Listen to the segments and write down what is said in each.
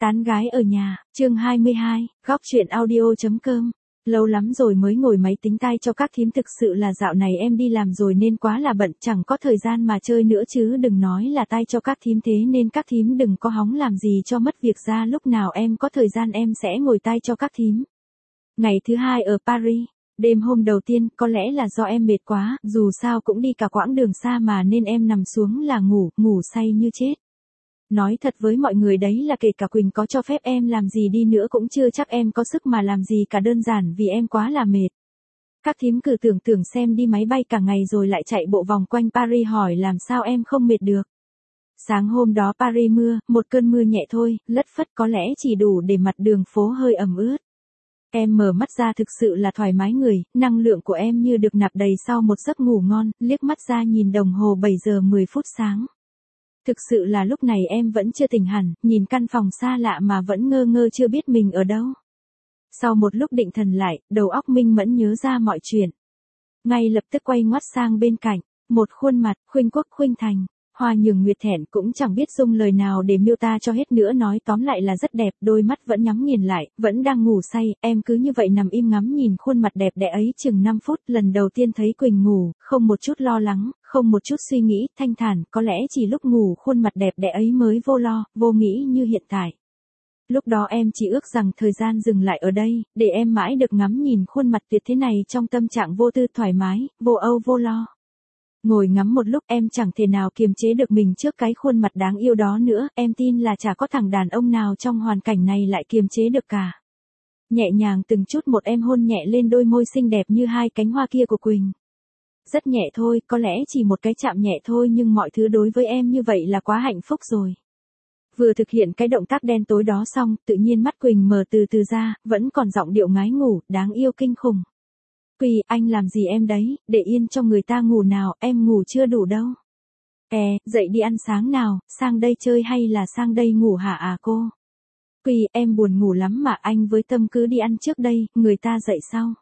Tán gái ở nhà, chương 22, góc chuyện audio.com. Lâu lắm rồi mới ngồi máy tính tay cho các thím, thực sự là dạo này em đi làm rồi nên quá là bận, chẳng có thời gian mà chơi nữa chứ đừng nói là tay cho các thím, thế nên các thím đừng có hóng làm gì cho mất việc ra, lúc nào em có thời gian em sẽ ngồi tay cho các thím. Ngày thứ hai ở Paris, đêm hôm đầu tiên, có lẽ là do em mệt quá, dù sao cũng đi cả quãng đường xa mà nên em nằm xuống là ngủ say như chết. Nói thật với mọi người đấy là kể cả Quỳnh có cho phép em làm gì đi nữa cũng chưa chắc em có sức mà làm gì cả, đơn giản vì em quá là mệt. Các thím cứ tưởng tượng xem, đi máy bay cả ngày rồi lại chạy bộ vòng quanh Paris, hỏi làm sao em không mệt được. Sáng hôm đó Paris mưa, một cơn mưa nhẹ thôi, lất phất, có lẽ chỉ đủ để mặt đường phố hơi ẩm ướt. Em mở mắt ra thực sự là thoải mái người, năng lượng của em như được nạp đầy sau một giấc ngủ ngon, liếc mắt ra nhìn đồng hồ 7 giờ 10 phút sáng. Thực sự là lúc này em vẫn chưa tỉnh hẳn, nhìn căn phòng xa lạ mà vẫn ngơ ngơ chưa biết mình ở đâu. Sau một lúc định thần lại, đầu óc minh mẫn nhớ ra mọi chuyện. Ngay lập tức quay ngoắt sang bên cạnh, một khuôn mặt, khuynh quốc khuynh thành, Hoa Nhường Nguyệt thẹn cũng chẳng biết dùng lời nào để miêu tả cho hết nữa, nói tóm lại là rất đẹp, đôi mắt vẫn nhắm nghiền lại, vẫn đang ngủ say, em cứ như vậy nằm im ngắm nhìn khuôn mặt đẹp đẽ ấy chừng 5 phút, lần đầu tiên thấy Quỳnh ngủ, không một chút lo lắng, không một chút suy nghĩ, thanh thản, có lẽ chỉ lúc ngủ khuôn mặt đẹp đẽ ấy mới vô lo, vô nghĩ như hiện tại. Lúc đó em chỉ ước rằng thời gian dừng lại ở đây, để em mãi được ngắm nhìn khuôn mặt tuyệt thế này trong tâm trạng vô tư thoải mái, vô âu vô lo. Ngồi ngắm một lúc em chẳng thể nào kiềm chế được mình trước cái khuôn mặt đáng yêu đó nữa, em tin là chả có thằng đàn ông nào trong hoàn cảnh này lại kiềm chế được cả. Nhẹ nhàng từng chút một em hôn nhẹ lên đôi môi xinh đẹp như hai cánh hoa kia của Quỳnh. Rất nhẹ thôi, có lẽ chỉ một cái chạm nhẹ thôi nhưng mọi thứ đối với em như vậy là quá hạnh phúc rồi. Vừa thực hiện cái động tác đen tối đó xong, tự nhiên mắt Quỳnh mở từ từ ra, vẫn còn giọng điệu ngái ngủ, đáng yêu kinh khủng. Quỳ, anh làm gì em đấy, để yên cho người ta ngủ nào, em ngủ chưa đủ đâu. Dậy đi ăn sáng nào, sang đây chơi hay là sang đây ngủ hả à cô? Quỳ, em buồn ngủ lắm mà, anh với Tâm cứ đi ăn trước đây, người ta dậy sau.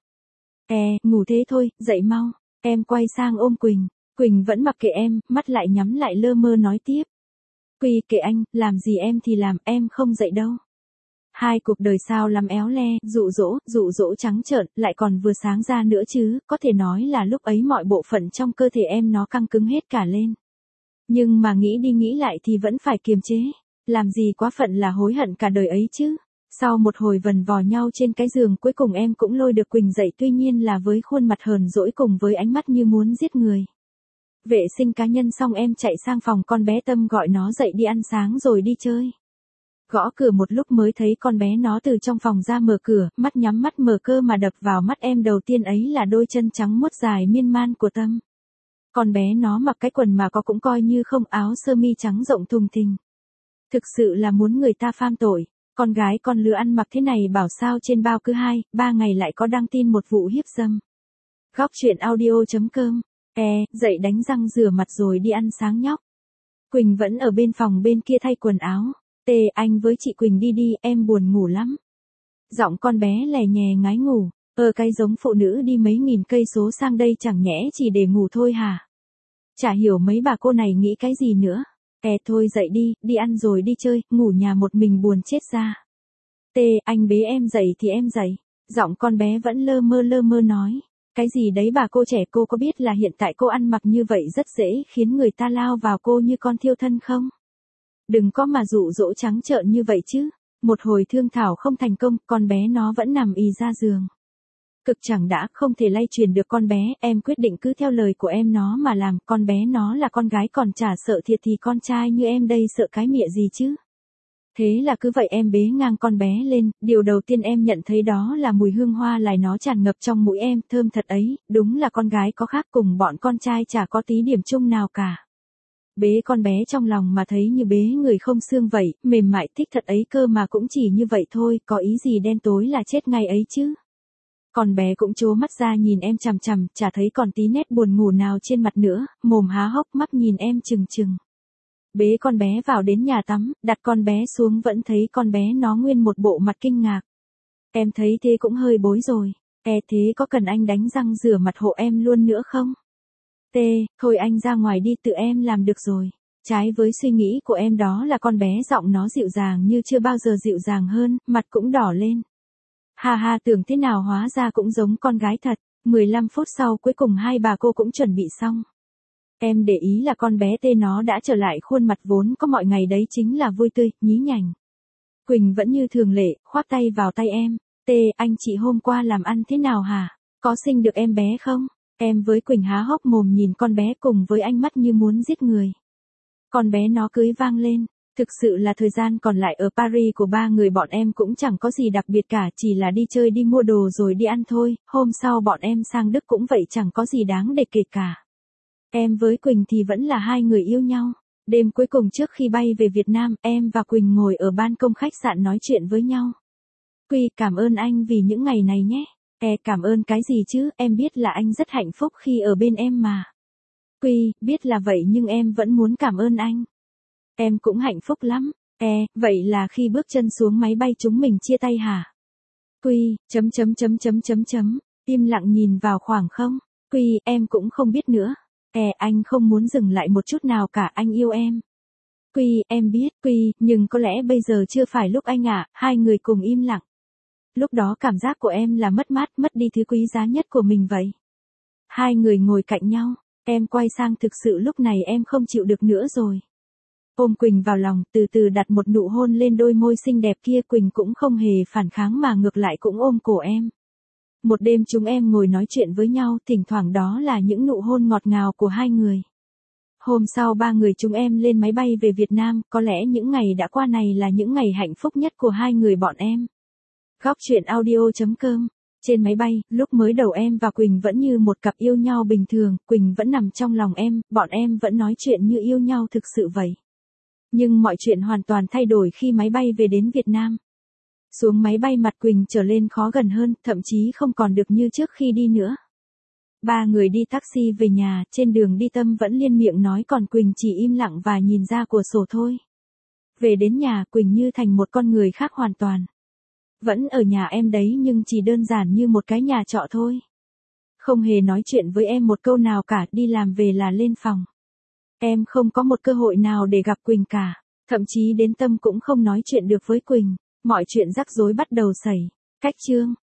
Ngủ thế thôi, dậy mau. Em quay sang ôm Quỳnh. Quỳnh vẫn mặc kệ em, mắt lại nhắm lại lơ mơ nói tiếp. Quỳ, kệ anh, làm gì em thì làm, em không dậy đâu. Hai cuộc đời sao lắm éo le, dụ dỗ trắng trợn, lại còn vừa sáng ra nữa chứ, có thể nói là lúc ấy mọi bộ phận trong cơ thể em nó căng cứng hết cả lên. Nhưng mà nghĩ đi nghĩ lại thì vẫn phải kiềm chế, làm gì quá phận là hối hận cả đời ấy chứ. Sau một hồi vần vò nhau trên cái giường, cuối cùng em cũng lôi được Quỳnh dậy, tuy nhiên là với khuôn mặt hờn dỗi cùng với ánh mắt như muốn giết người. Vệ sinh cá nhân xong em chạy sang phòng con bé Tâm gọi nó dậy đi ăn sáng rồi đi chơi. Gõ cửa một lúc mới thấy con bé nó từ trong phòng ra mở cửa, mắt nhắm mắt mở cơ mà đập vào mắt em đầu tiên ấy là đôi chân trắng muốt dài miên man của Tâm. Con bé nó mặc cái quần mà có cũng coi như không, áo sơ mi trắng rộng thùng thình. Thực sự là muốn người ta pham tội, con gái con lứa ăn mặc thế này bảo sao trên bao cứ 2-3 ngày lại có đăng tin một vụ hiếp dâm. Góc chuyện audio.com. Dậy đánh răng rửa mặt rồi đi ăn sáng nhóc. Quỳnh vẫn ở bên phòng bên kia thay quần áo. Anh với chị Quỳnh đi đi, em buồn ngủ lắm. Giọng con bé lè nhè ngái ngủ, cái giống phụ nữ đi mấy nghìn cây số sang đây chẳng nhẽ chỉ để ngủ thôi hả? Chả hiểu mấy bà cô này nghĩ cái gì nữa. Thôi dậy đi, đi ăn rồi đi chơi, ngủ nhà một mình buồn chết ra. Anh bế em dậy thì em dậy. Giọng con bé vẫn lơ mơ nói. Cái gì đấy bà cô trẻ, cô có biết là hiện tại cô ăn mặc như vậy rất dễ khiến người ta lao vào cô như con thiêu thân không? Đừng có mà dụ dỗ trắng trợn như vậy chứ. Một hồi thương thảo không thành công, con bé nó vẫn nằm ì ra giường. Cực chẳng đã, không thể lay truyền được con bé, em quyết định cứ theo lời của em nó mà làm, con bé nó là con gái còn chả sợ thiệt thì con trai như em đây sợ cái mịa gì chứ. Thế là cứ vậy em bế ngang con bé lên, điều đầu tiên em nhận thấy đó là mùi hương hoa lài nó tràn ngập trong mũi em, thơm thật ấy, đúng là con gái có khác, cùng bọn con trai chả có tí điểm chung nào cả. Bế con bé trong lòng mà thấy như bế người không xương vậy, mềm mại thích thật ấy cơ mà cũng chỉ như vậy thôi, có ý gì đen tối là chết ngay ấy chứ. Con bé cũng trố mắt ra nhìn em chằm chằm, chả thấy còn tí nét buồn ngủ nào trên mặt nữa, mồm há hốc mắt nhìn em trừng trừng. Bế con bé vào đến nhà tắm, đặt con bé xuống vẫn thấy con bé nó nguyên một bộ mặt kinh ngạc. Em thấy thế cũng hơi bối rồi. Thế có cần anh đánh răng rửa mặt hộ em luôn nữa không? Thôi anh ra ngoài đi, tự em làm được rồi. Trái với suy nghĩ của em đó là con bé giọng nó dịu dàng như chưa bao giờ dịu dàng hơn, mặt cũng đỏ lên. Ha ha, tưởng thế nào hóa ra cũng giống con gái thật. 15 phút sau cuối cùng hai bà cô cũng chuẩn bị xong. Em để ý là con bé tê nó đã trở lại khuôn mặt vốn có mọi ngày đấy, chính là vui tươi, nhí nhảnh. Quỳnh vẫn như thường lệ, khoác tay vào tay em. Tê, anh chị hôm qua làm ăn thế nào hả? Có sinh được em bé không? Em với Quỳnh há hốc mồm nhìn con bé cùng với ánh mắt như muốn giết người. Con bé nó cưới vang lên. Thực sự là thời gian còn lại ở Paris của ba người bọn em cũng chẳng có gì đặc biệt cả, chỉ là đi chơi đi mua đồ rồi đi ăn thôi, hôm sau bọn em sang Đức cũng vậy, chẳng có gì đáng để kể cả. Em với Quỳnh thì vẫn là hai người yêu nhau. Đêm cuối cùng trước khi bay về Việt Nam, em và Quỳnh ngồi ở ban công khách sạn nói chuyện với nhau. Quy, cảm ơn anh vì những ngày này nhé. Cảm ơn cái gì chứ, em biết là anh rất hạnh phúc khi ở bên em mà. Quy, biết là vậy nhưng em vẫn muốn cảm ơn anh. Em cũng hạnh phúc lắm. Vậy là khi bước chân xuống máy bay chúng mình chia tay hả? Quy, im lặng nhìn vào khoảng không. Quy, em cũng không biết nữa. Anh không muốn dừng lại một chút nào cả, anh yêu em. Quy, em biết, Quy, nhưng có lẽ bây giờ chưa phải lúc anh ạ. Hai người cùng im lặng. Lúc đó cảm giác của em là mất mát, mất đi thứ quý giá nhất của mình vậy. Hai người ngồi cạnh nhau, em quay sang, thực sự lúc này em không chịu được nữa rồi. Ôm Quỳnh vào lòng, từ từ đặt một nụ hôn lên đôi môi xinh đẹp kia. Quỳnh cũng không hề phản kháng mà ngược lại cũng ôm cổ em. Một đêm chúng em ngồi nói chuyện với nhau, thỉnh thoảng đó là những nụ hôn ngọt ngào của hai người. Hôm sau ba người chúng em lên máy bay về Việt Nam, có lẽ những ngày đã qua này là những ngày hạnh phúc nhất của hai người bọn em. Góc truyện audio.com. Trên máy bay, lúc mới đầu em và Quỳnh vẫn như một cặp yêu nhau bình thường, Quỳnh vẫn nằm trong lòng em, bọn em vẫn nói chuyện như yêu nhau thực sự vậy. Nhưng mọi chuyện hoàn toàn thay đổi khi máy bay về đến Việt Nam. Xuống máy bay mặt Quỳnh trở lên khó gần hơn, thậm chí không còn được như trước khi đi nữa. Ba người đi taxi về nhà, trên đường đi Tâm vẫn liên miệng nói còn Quỳnh chỉ im lặng và nhìn ra cửa sổ thôi. Về đến nhà, Quỳnh như thành một con người khác hoàn toàn. Vẫn ở nhà em đấy nhưng chỉ đơn giản như một cái nhà trọ thôi. Không hề nói chuyện với em một câu nào cả, đi làm về là lên phòng. Em không có một cơ hội nào để gặp Quỳnh cả, thậm chí đến Tâm cũng không nói chuyện được với Quỳnh. Mọi chuyện rắc rối bắt đầu xảy. Cách chương